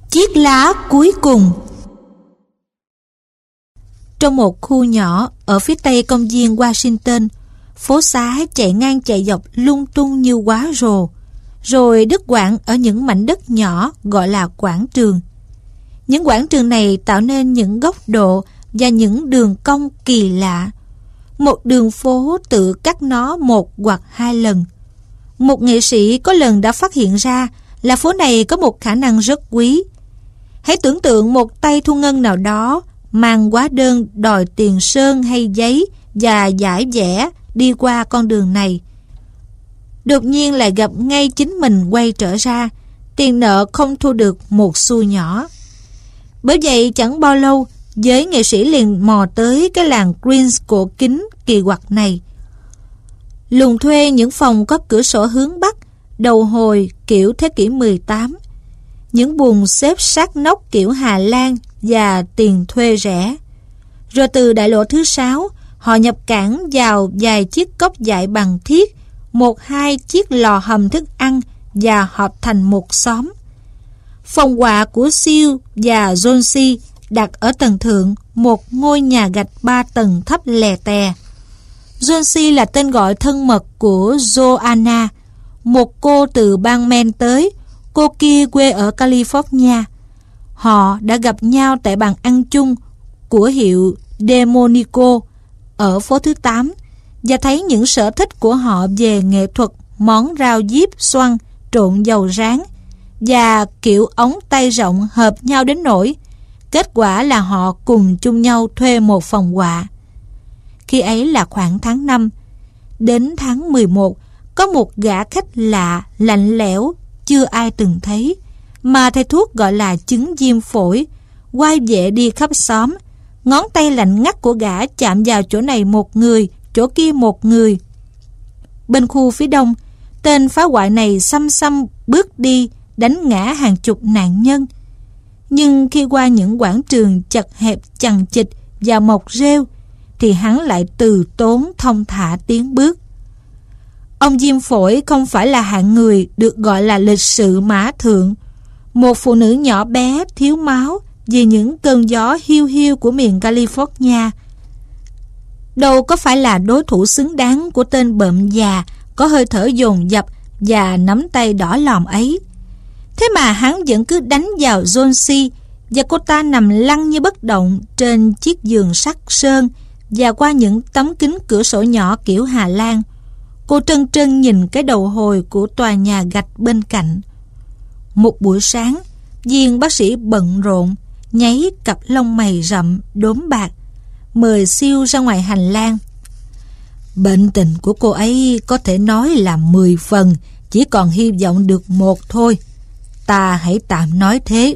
Chiếc lá cuối cùng. Trong một khu nhỏ ở phía tây công viên Washington, phố xá chạy ngang chạy dọc lung tung như quá rồ, rồi đứt quãng ở những mảnh đất nhỏ gọi là quảng trường. Những quảng trường này tạo nên những góc độ và những đường cong kỳ lạ. Một đường phố tự cắt nó một hoặc hai lần. Một nghệ sĩ có lần đã phát hiện ra là phố này có một khả năng rất quý. Hãy tưởng tượng một tay thu ngân nào đó mang hóa đơn đòi tiền sơn hay giấy và giải vẽ đi qua con đường này. Đột nhiên lại gặp ngay chính mình quay trở ra, tiền nợ không thu được một xu nhỏ. Bởi vậy chẳng bao lâu, giới nghệ sĩ liền mò tới cái làng Queens cổ kính kỳ quặc này. Lùng thuê những phòng có cửa sổ hướng Bắc, đầu hồi kiểu thế kỷ 18, những buồng xếp sát nóc kiểu Hà Lan và tiền thuê rẻ. Rồi từ đại lộ thứ 6, họ nhập cảng vào vài chiếc cốc dại bằng thiết, một hai chiếc lò hầm thức ăn và hợp thành một xóm. Phòng quà của Seal và Jonesy đặt ở tầng thượng một ngôi nhà gạch 3 tầng thấp lè tè. Jonesy là tên gọi thân mật của Joanna, một cô từ bang Maine tới, cô kia quê ở California. Họ đã gặp nhau tại bàn ăn chung của hiệu Demonico ở phố thứ 8 và thấy những sở thích của họ về nghệ thuật món rau diếp xoăn trộn dầu rán và kiểu ống tay rộng hợp nhau đến nỗi kết quả là họ cùng chung nhau thuê một phòng quà. Khi ấy là khoảng tháng 5. Đến tháng 11, có một gã khách lạ, lạnh lẽo, chưa ai từng thấy, mà thầy thuốc gọi là chứng viêm phổi, quay vệ đi khắp xóm. Ngón tay lạnh ngắt của gã chạm vào chỗ này một người, chỗ kia một người. Bên khu phía đông, tên phá hoại này xăm xăm bước đi, đánh ngã hàng chục nạn nhân. Nhưng khi qua những quảng trường chật hẹp chằng chịt và mọc rêu, thì hắn lại từ tốn thong thả tiến bước. Ông viêm phổi không phải là hạng người được gọi là lịch sự mã thượng, một phụ nữ nhỏ bé thiếu máu vì những cơn gió hiu hiu của miền California. Đâu có phải là đối thủ xứng đáng của tên bợm già có hơi thở dồn dập và nắm tay đỏ lòm ấy. Thế mà hắn vẫn cứ đánh vào Jonesy, và cô ta nằm lăn như bất động trên chiếc giường sắt sơn và qua những tấm kính cửa sổ nhỏ kiểu Hà Lan. Cô trân trân nhìn cái đầu hồi của tòa nhà gạch bên cạnh. Một buổi sáng, viên bác sĩ bận rộn, nháy cặp lông mày rậm, đốm bạc, mời Siêu ra ngoài hành lang. Bệnh tình của cô ấy có thể nói là 10 phần, chỉ còn hy vọng được 1 thôi. Ta hãy tạm nói thế.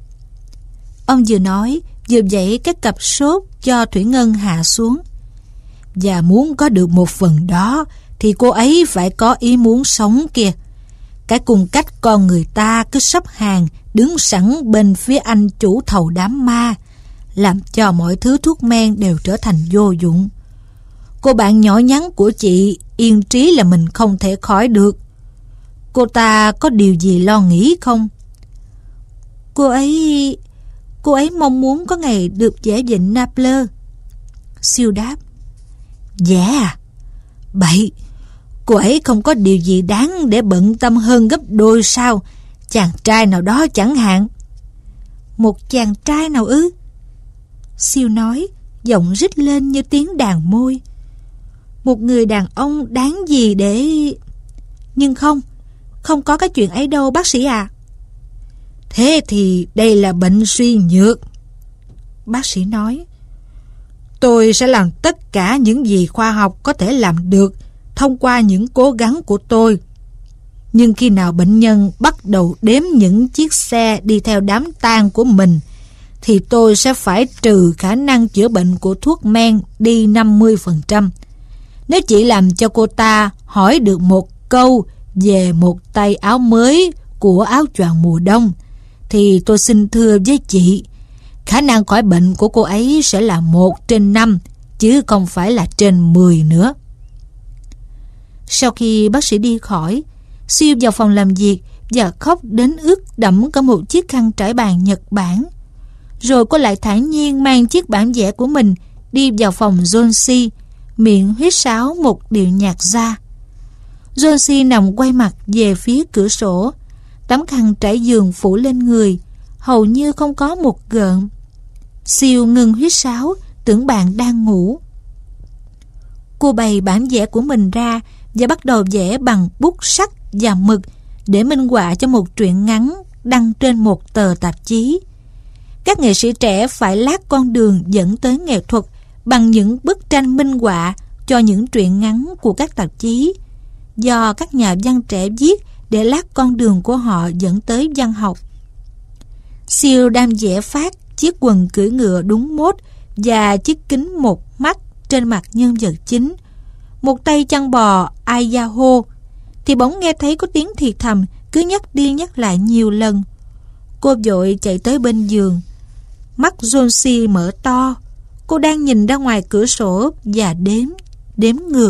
Ông vừa nói, vừa dãy cái cặp sốt cho thủy ngân hạ xuống. Và muốn có được 1 phần đó, thì cô ấy phải có ý muốn sống kìa. Cái cung cách con người ta cứ sắp hàng, đứng sẵn bên phía anh chủ thầu đám ma, làm cho mọi thứ thuốc men đều trở thành vô dụng. Cô bạn nhỏ nhắn của chị yên trí là mình không thể khỏi được. Cô ta có điều gì lo nghĩ không? Cô ấy mong muốn có ngày được vẽ vịnh Naples. Siêu đáp. Dạ à? Bậy, cô ấy không có điều gì đáng để bận tâm hơn gấp đôi sao? Chàng trai nào đó chẳng hạn. Một chàng trai nào ư? Siêu nói, giọng rít lên như tiếng đàn môi. Một người đàn ông đáng gì để... Nhưng không có cái chuyện ấy đâu bác sĩ à. Thế thì đây là bệnh suy nhược. Bác sĩ nói. Tôi sẽ làm tất cả những gì khoa học có thể làm được thông qua những cố gắng của tôi. Nhưng khi nào bệnh nhân bắt đầu đếm những chiếc xe đi theo đám tang của mình, thì tôi sẽ phải trừ khả năng chữa bệnh của thuốc men đi 50%. Nếu chỉ làm cho cô ta hỏi được một câu về một tay áo mới của áo choàng mùa đông, thì tôi xin thưa với chị, khả năng khỏi bệnh của cô ấy sẽ là 1/5, chứ không phải là trên 10 nữa. Sau khi bác sĩ đi khỏi, Siêu vào phòng làm việc và khóc đến ướt đẫm cả một chiếc khăn trải bàn Nhật Bản. Rồi cô lại thản nhiên mang chiếc bản vẽ của mình đi vào phòng John C, miệng huýt sáo một điệu nhạc ra. John C nằm quay mặt về phía cửa sổ, tấm khăn trải giường phủ lên người, hầu như không có một gợn. Siêu ngừng huýt sáo, tưởng bạn đang ngủ. Cô bày bản vẽ của mình ra và bắt đầu vẽ bằng bút sắt và mực để minh họa cho một truyện ngắn đăng trên một tờ tạp chí. Các nghệ sĩ trẻ phải lát con đường dẫn tới nghệ thuật bằng những bức tranh minh họa cho những truyện ngắn của các tạp chí, do các nhà văn trẻ viết để lát con đường của họ dẫn tới văn học. Siêu đang vẽ phát chiếc quần cưỡi ngựa đúng mốt và chiếc kính một mắt trên mặt nhân vật chính, một tay chăn bò Idaho, thì bỗng nghe thấy có tiếng thì thầm cứ nhắc đi nhắc lại nhiều lần. Cô vội chạy tới bên giường. Mắt John C mở to. Cô đang nhìn ra ngoài cửa sổ và đếm ngược.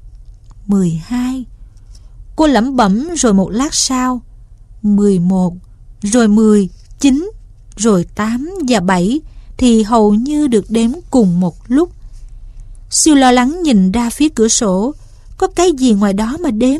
12. Cô lẩm bẩm rồi một lát sau 11, rồi 10, 9, rồi 8 và 7 thì hầu như được đếm cùng một lúc. Siêu lo lắng nhìn ra phía cửa sổ. Có cái gì ngoài đó mà đếm?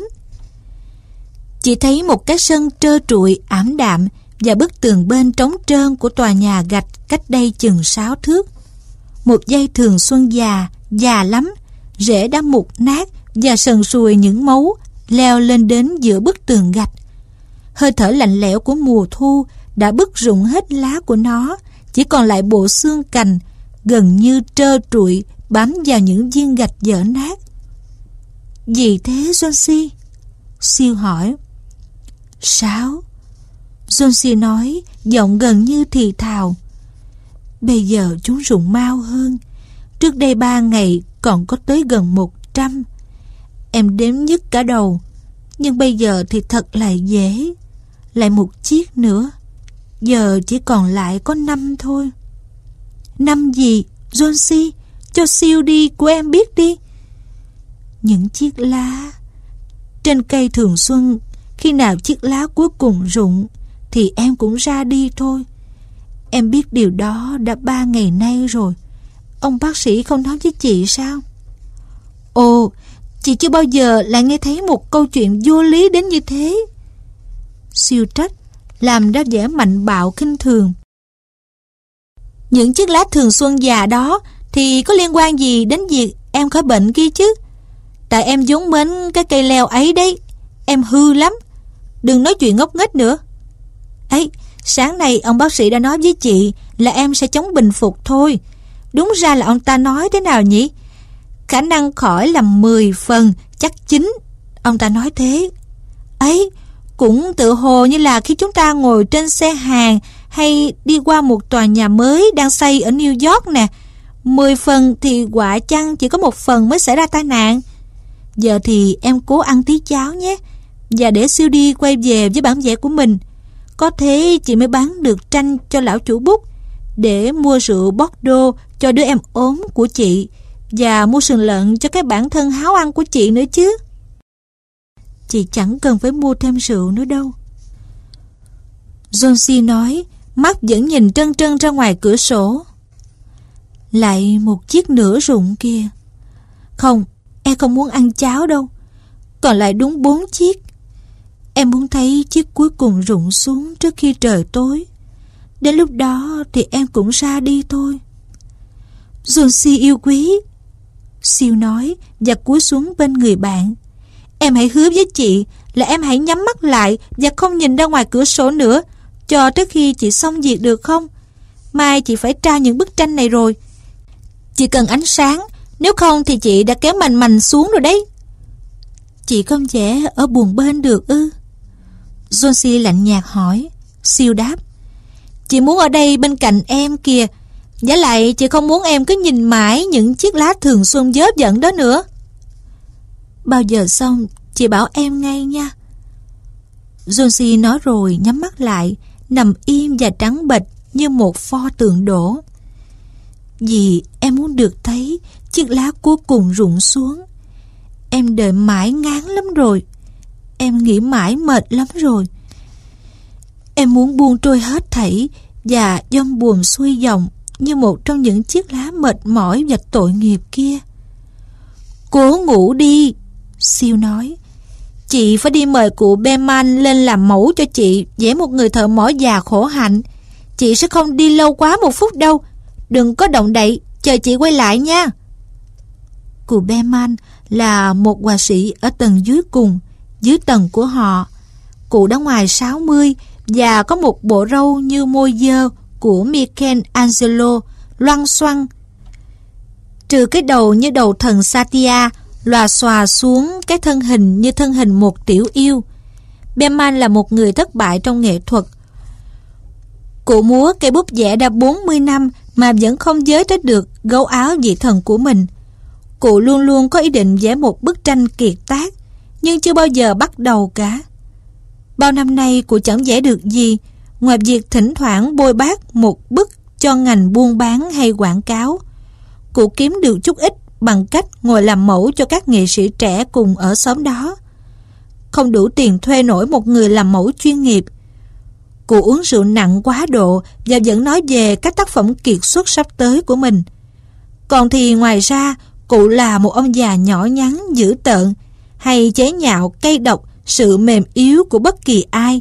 Chỉ thấy một cái sân trơ trụi ảm đạm và bức tường bên trống trơn của tòa nhà gạch cách đây chừng 6 thước. Một dây thường xuân già lắm, rễ đã mục nát và sần sùi những mấu leo lên đến giữa bức tường gạch. Hơi thở lạnh lẽo của mùa thu đã bứt rụng hết lá của nó, chỉ còn lại bộ xương cành gần như trơ trụi bám vào những viên gạch vỡ nát. Gì thế John C? Siêu hỏi. 6. John C nói, giọng gần như thì thào. Bây giờ chúng rụng mau hơn. Trước đây 3 ngày còn có tới gần 100. Em đếm nhức cả đầu. Nhưng bây giờ thì thật là dễ. Lại một chiếc nữa. Giờ chỉ còn lại có 5 thôi. 5 gì? John C, cho siêu đi của em biết đi. Những chiếc lá trên cây thường xuân, khi nào chiếc lá cuối cùng rụng thì em cũng ra đi thôi. Em biết điều đó đã 3 ngày nay rồi. Ông bác sĩ không nói với chị sao? Ồ, chị chưa bao giờ lại nghe thấy một câu chuyện vô lý đến như thế. Siêu trách, làm ra vẻ mạnh bạo khinh thường. Những chiếc lá thường xuân già đó thì có liên quan gì đến việc em khỏi bệnh kia chứ? Tại em vốn mến cái cây leo ấy đấy. Em hư lắm. Đừng nói chuyện ngốc nghếch nữa. Ấy, sáng nay ông bác sĩ đã nói với chị là em sẽ chống bình phục thôi. Đúng ra là ông ta nói thế nào nhỉ? Khả năng khỏi là 10 phần, chắc 9. Ông ta nói thế. Ấy, cũng tự hồ như là khi chúng ta ngồi trên xe hàng hay đi qua một tòa nhà mới đang xây ở New York nè. 10 phần thì quả chăng chỉ có 1 phần mới xảy ra tai nạn. Giờ thì em cố ăn tí cháo nhé, và để siêu đi quay về với bản vẽ của mình. Có thế chị mới bán được tranh cho lão chủ bút, để mua rượu Bordeaux cho đứa em ốm của chị, và mua sườn lợn cho cái bản thân háo ăn của chị nữa chứ. Chị chẳng cần phải mua thêm rượu nữa đâu. John C nói, mắt vẫn nhìn trân trân ra ngoài cửa sổ. Lại một chiếc nữa rụng kia. Không, em không muốn ăn cháo đâu. Còn lại đúng 4 chiếc. Em muốn thấy chiếc cuối cùng rụng xuống trước khi trời tối. Đến lúc đó thì em cũng ra đi thôi. John C yêu quý, Siêu nói và cúi xuống bên người bạn. Em hãy hứa với chị là em hãy nhắm mắt lại và không nhìn ra ngoài cửa sổ nữa cho tới khi chị xong việc được không? Mai chị phải tra những bức tranh này rồi. Chị cần ánh sáng, nếu không thì chị đã kéo mành xuống rồi đấy. Chị không vẽ ở buồng bên được ư? John C lạnh nhạt hỏi. Siêu đáp, chị muốn ở đây bên cạnh em kìa. Giả lại chị không muốn em cứ nhìn mãi những chiếc lá thường xuân vớ vẩn đó nữa. Bao giờ xong chị bảo em ngay nha. John C nói rồi nhắm mắt lại, nằm im và trắng bệch như một pho tượng đổ. Vì em muốn được thấy chiếc lá cuối cùng rụng xuống. Em đợi mãi ngán lắm rồi. Em nghĩ mãi mệt lắm rồi. Em muốn buông trôi hết thảy và dông buồm xuôi dòng như một trong những chiếc lá mệt mỏi và tội nghiệp kia. Cố ngủ đi, Siêu nói. Chị phải đi mời cụ Beman lên làm mẫu cho chị vẽ một người thợ mỏ già khổ hạnh. Chị sẽ không đi lâu quá 1 phút đâu. Đừng có động đậy, chờ chị quay lại nha. Cụ Beman là một họa sĩ ở tầng dưới cùng, dưới tầng của họ. Cụ đã ngoài 60 và có một bộ râu như môi dơ của Michelangelo loăn xoăn. Trừ cái đầu như đầu thần Satya lòa xòa xuống cái thân hình như thân hình một tiểu yêu. Beman là một người thất bại trong nghệ thuật. Cụ múa cây bút vẽ đã 40 năm mà vẫn không giới tới được gấu áo vị thần của mình. Cụ luôn luôn có ý định vẽ một bức tranh kiệt tác, nhưng chưa bao giờ bắt đầu cả. Bao năm nay cụ chẳng vẽ được gì, ngoài việc thỉnh thoảng bôi bác một bức cho ngành buôn bán hay quảng cáo. Cụ kiếm được chút ít bằng cách ngồi làm mẫu cho các nghệ sĩ trẻ cùng ở xóm đó. Không đủ tiền thuê nổi một người làm mẫu chuyên nghiệp. Cụ uống rượu nặng quá độ và vẫn nói về các tác phẩm kiệt xuất sắp tới của mình. Còn thì ngoài ra, cụ là một ông già nhỏ nhắn dữ tợn, hay chế nhạo cay độc sự mềm yếu của bất kỳ ai,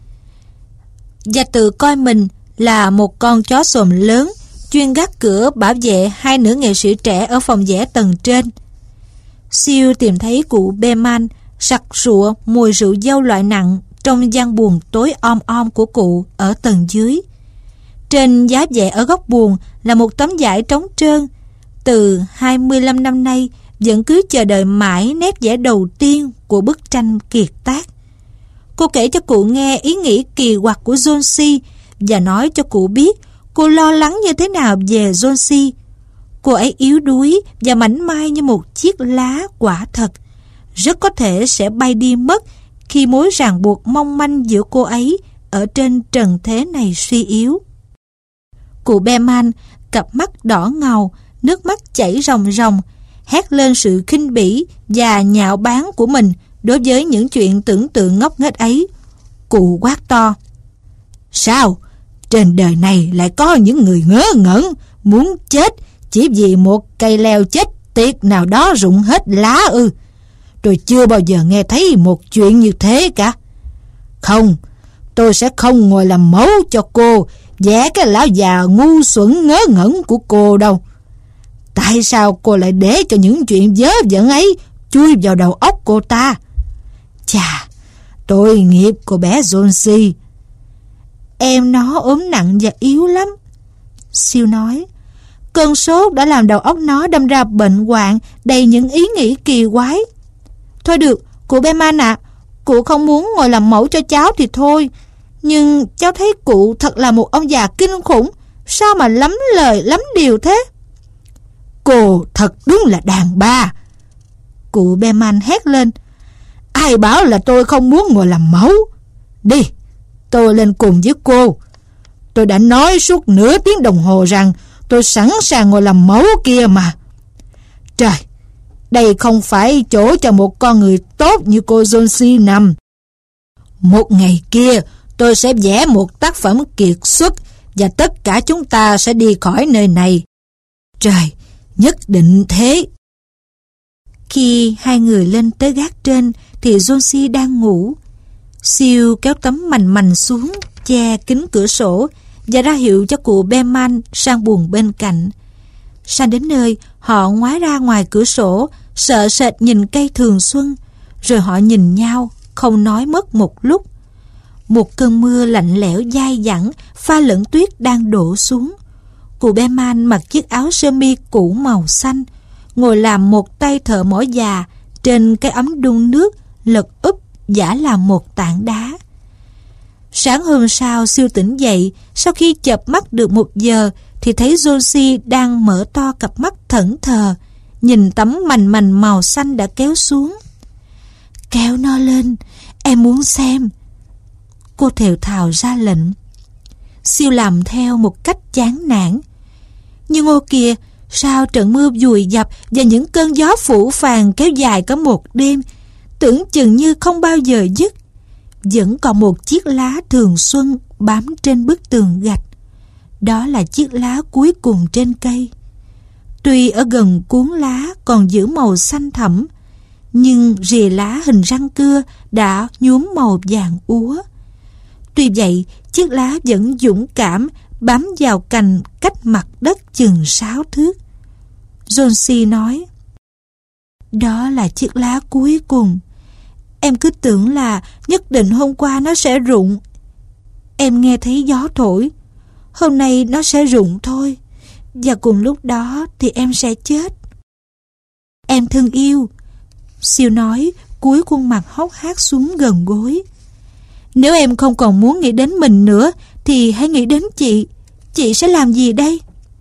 và tự coi mình là một con chó xồm lớn chuyên gác cửa bảo vệ 2 nữ nghệ sĩ trẻ ở phòng vẽ tầng trên. Siêu tìm thấy cụ Beman sặc sụa mùi rượu dâu loại nặng trong gian buồng tối om om của cụ ở tầng dưới. Trên giá vẽ ở góc buồng là một tấm vải trống trơn. Từ 25 năm nay vẫn cứ chờ đợi mãi nét vẽ đầu tiên của bức tranh kiệt tác. Cô kể cho cụ nghe ý nghĩ kỳ quặc của Jonesy và nói cho cụ biết cô lo lắng như thế nào về Jonesy. Cô ấy yếu đuối và mảnh mai như một chiếc lá quả thật, rất có thể sẽ bay đi mất khi mối ràng buộc mong manh giữa cô ấy ở trên trần thế này suy yếu. Cụ Beman, cặp mắt đỏ ngầu, nước mắt chảy ròng ròng, hét lên sự khinh bỉ và nhạo báng của mình đối với những chuyện tưởng tượng ngốc nghếch ấy. Cụ quát to: Sao? Trên đời này lại có những người ngớ ngẩn muốn chết chỉ vì một cây leo chết tiệt nào đó rụng hết lá ư? Tôi chưa bao giờ nghe thấy một chuyện như thế cả. Không, tôi sẽ không ngồi làm mẫu cho cô vẽ cái lão già ngu xuẩn ngớ ngẩn của cô đâu. Tại sao cô lại để cho những chuyện vớ vẩn ấy chui vào đầu óc cô ta? Chà, tội nghiệp cô bé Jonesy. Em nó ốm nặng và yếu lắm, Siêu nói. Cơn sốt đã làm đầu óc nó đâm ra bệnh hoạn đầy những ý nghĩ kỳ quái. Thôi được, cụ Beman ạ, cụ không muốn ngồi làm mẫu cho cháu thì thôi, nhưng cháu thấy cụ thật là một ông già kinh khủng. Sao mà lắm lời lắm điều thế? Cô thật đúng là đàn bà, cụ Beman hét lên. Ai bảo là tôi không muốn ngồi làm mẫu? Đi, tôi lên cùng với cô. Tôi đã nói suốt nửa tiếng đồng hồ rằng tôi sẵn sàng ngồi làm mẫu kia mà. Trời, đây không phải chỗ cho một con người tốt như cô Jonesy nằm. Một ngày kia tôi sẽ vẽ một tác phẩm kiệt xuất và tất cả chúng ta sẽ đi khỏi nơi này. Trời, nhất định thế. Khi hai người lên tới gác trên thì Jonesy đang ngủ. Siêu kéo tấm mành mành xuống che kính cửa sổ và ra hiệu cho cụ Beman sang buồng bên cạnh. Sang đến nơi, họ ngoái ra ngoài cửa sổ, sợ sệt nhìn cây thường xuân, rồi họ nhìn nhau, không nói mất một lúc. Một cơn mưa lạnh lẽo dai dẳng pha lẫn tuyết đang đổ xuống. Cụ Beman mặc chiếc áo sơ mi cũ màu xanh, ngồi làm một tay thợ mỏ già trên cái ấm đun nước lật úp giả làm một tảng đá. Sáng hôm sau, Siêu tỉnh dậy, sau khi chợp mắt được 1 giờ thì thấy Jonesy đang mở to cặp mắt thẫn thờ, nhìn tấm mành mành màu xanh đã kéo xuống. Kéo nó lên, em muốn xem, cô thều thào ra lệnh. Siêu làm theo một cách chán nản. Nhưng ô kìa, sao trận mưa dùi dập và những cơn gió phủ phàng kéo dài cả một đêm, tưởng chừng như không bao giờ dứt. vẫn còn một chiếc lá thường xuân bám trên bức tường gạch. Đó là chiếc lá cuối cùng trên cây. Tuy ở gần cuốn lá còn giữ màu xanh thẫm, nhưng rìa lá hình răng cưa đã nhuốm màu vàng úa. Tuy vậy, chiếc lá vẫn dũng cảm bám vào cành cách mặt đất chừng 6 thước. Jonesy nói: "Đó là chiếc lá cuối cùng. Em cứ tưởng là nhất định hôm qua nó sẽ rụng. Em nghe thấy gió thổi. Hôm nay nó sẽ rụng thôi. Và cùng lúc đó thì em sẽ chết." "Em thân yêu," Siêu nói, cúi khuôn mặt hốc hác xuống gần gối. "Nếu em không còn muốn nghĩ đến mình nữa thì hãy nghĩ đến chị. Chị sẽ làm gì đây?"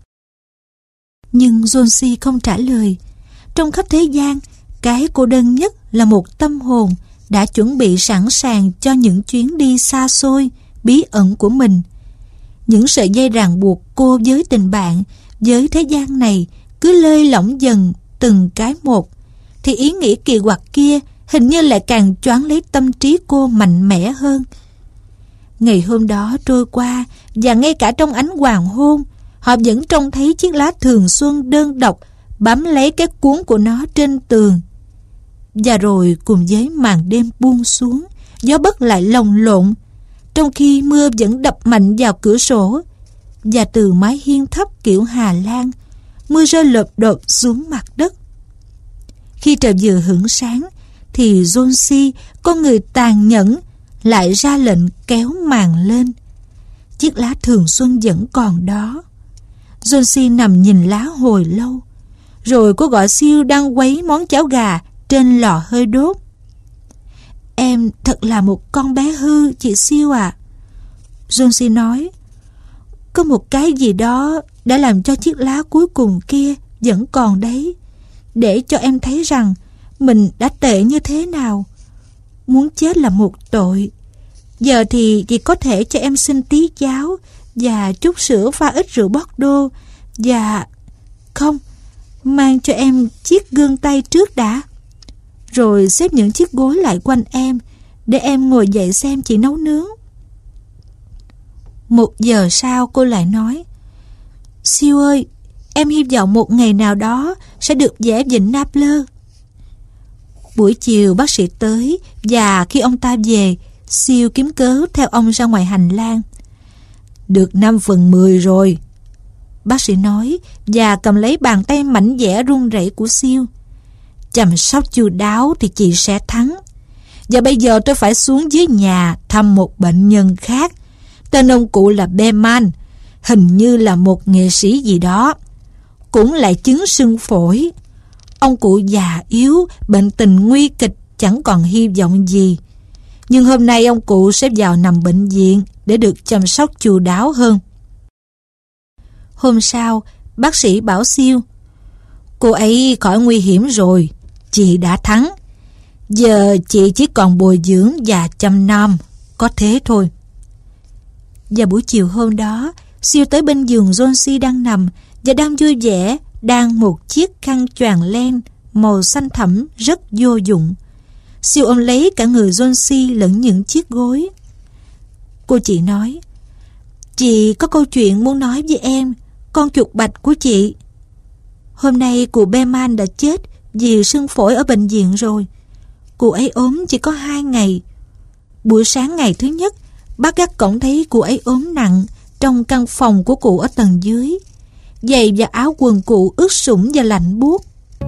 Nhưng Jonesy không trả lời. Trong khắp thế gian, cái cô đơn nhất là một tâm hồn đã chuẩn bị sẵn sàng cho những chuyến đi xa xôi, bí ẩn của mình. Những sợi dây ràng buộc cô với tình bạn, với thế gian này cứ lơi lỏng dần từng cái một, thì ý nghĩ kỳ quặc kia hình như lại càng choáng lấy tâm trí cô mạnh mẽ hơn. Ngày hôm đó trôi qua, và ngay cả trong ánh hoàng hôn, họ vẫn trông thấy chiếc lá thường xuân đơn độc bám lấy cái cuốn của nó trên tường. Và rồi cùng với màn đêm buông xuống, gió bấc lại lồng lộn, trong khi mưa vẫn đập mạnh vào cửa sổ, và từ mái hiên thấp kiểu Hà Lan, mưa rơi lộp đột xuống mặt đất. Khi trời vừa hửng sáng, thì Jonesy, con người tàn nhẫn, lại ra lệnh kéo màn lên. Chiếc lá thường xuân vẫn còn đó. Jonesy nằm nhìn lá hồi lâu, rồi cô gọi Siêu đang quấy món cháo gà trên lò hơi đốt. "Em thật là một con bé hư, chị Siêu à," Jonesy nói. "Có một cái gì đó đã làm cho chiếc lá cuối cùng kia vẫn còn đấy, để cho em thấy rằng mình đã tệ như thế nào. Muốn chết là một tội. Giờ thì chị có thể cho em xin tí cháo và chút sữa pha ít rượu Bordeaux, và... không, mang cho em chiếc gương tay trước đã. Rồi xếp những chiếc gối lại quanh em, để em ngồi dậy xem chị nấu nướng." 1 giờ sau cô lại nói: "Siêu ơi, em hy vọng một ngày nào đó sẽ được vẽ vịnh Naples." Buổi chiều bác sĩ tới, và khi ông ta về, Siêu kiếm cớ theo ông ra ngoài hành lang. "Được 5/10 rồi," bác sĩ nói, và cầm lấy bàn tay mảnh dẻ run rẩy của Siêu. "Chăm sóc chu đáo thì chị sẽ thắng. Và bây giờ tôi phải xuống dưới nhà thăm một bệnh nhân khác. Tên ông cụ là Beman, hình như là một nghệ sĩ gì đó. Cũng lại chứng sưng phổi. Ông cụ già yếu, bệnh tình nguy kịch, chẳng còn hy vọng gì. Nhưng hôm nay ông cụ sẽ vào nằm bệnh viện để được chăm sóc chu đáo hơn." Hôm sau, bác sĩ bảo Siêu: "Cô ấy khỏi nguy hiểm rồi, chị đã thắng. Giờ chị chỉ còn bồi dưỡng và chăm nom, có thế thôi." Và buổi chiều hôm đó, Siêu tới bên giường Jonesy đang nằm và đang vui vẻ đan một chiếc khăn choàng len màu xanh thẫm rất vô dụng. Siêu ôm lấy cả người Jonesy lẫn những chiếc gối. Cô chị nói: "Chị có câu chuyện muốn nói với em, con chuột bạch của chị. Hôm nay cụ Beman đã chết vì sưng phổi ở bệnh viện rồi. Cụ ấy ốm chỉ có 2 ngày. Buổi sáng ngày thứ nhất, bác gác cổng thấy cụ ấy ốm nặng trong căn phòng của cụ ở tầng dưới. Giày và áo quần cụ ướt sũng và lạnh buốt.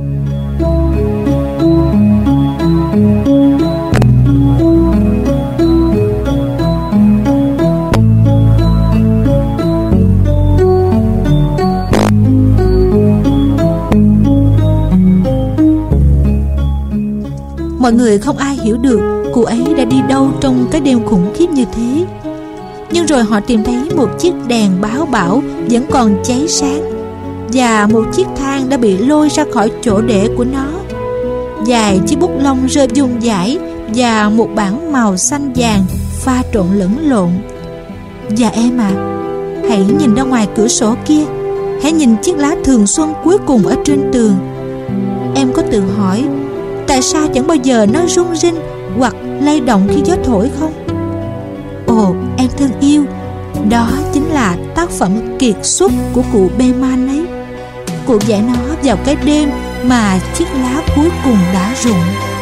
Mọi người không ai hiểu được cụ ấy đã đi đâu trong cái đêm khủng khiếp như thế. Nhưng rồi họ tìm thấy một chiếc đèn báo bão vẫn còn cháy sáng, và một chiếc thang đã bị lôi ra khỏi chỗ để của nó. Vài chiếc bút lông rơi vung vãi và một bảng màu xanh vàng pha trộn lẫn lộn. Và em à, hãy nhìn ra ngoài cửa sổ kia. Hãy nhìn chiếc lá thường xuân cuối cùng ở trên tường. Em có tự hỏi tại sao chẳng bao giờ nó rung rinh hoặc lay động khi gió thổi không? Ồ, em thân yêu, đó chính là tác phẩm kiệt xuất của cụ Beman ấy. Cụ vẽ nó vào cái đêm mà chiếc lá cuối cùng đã rụng.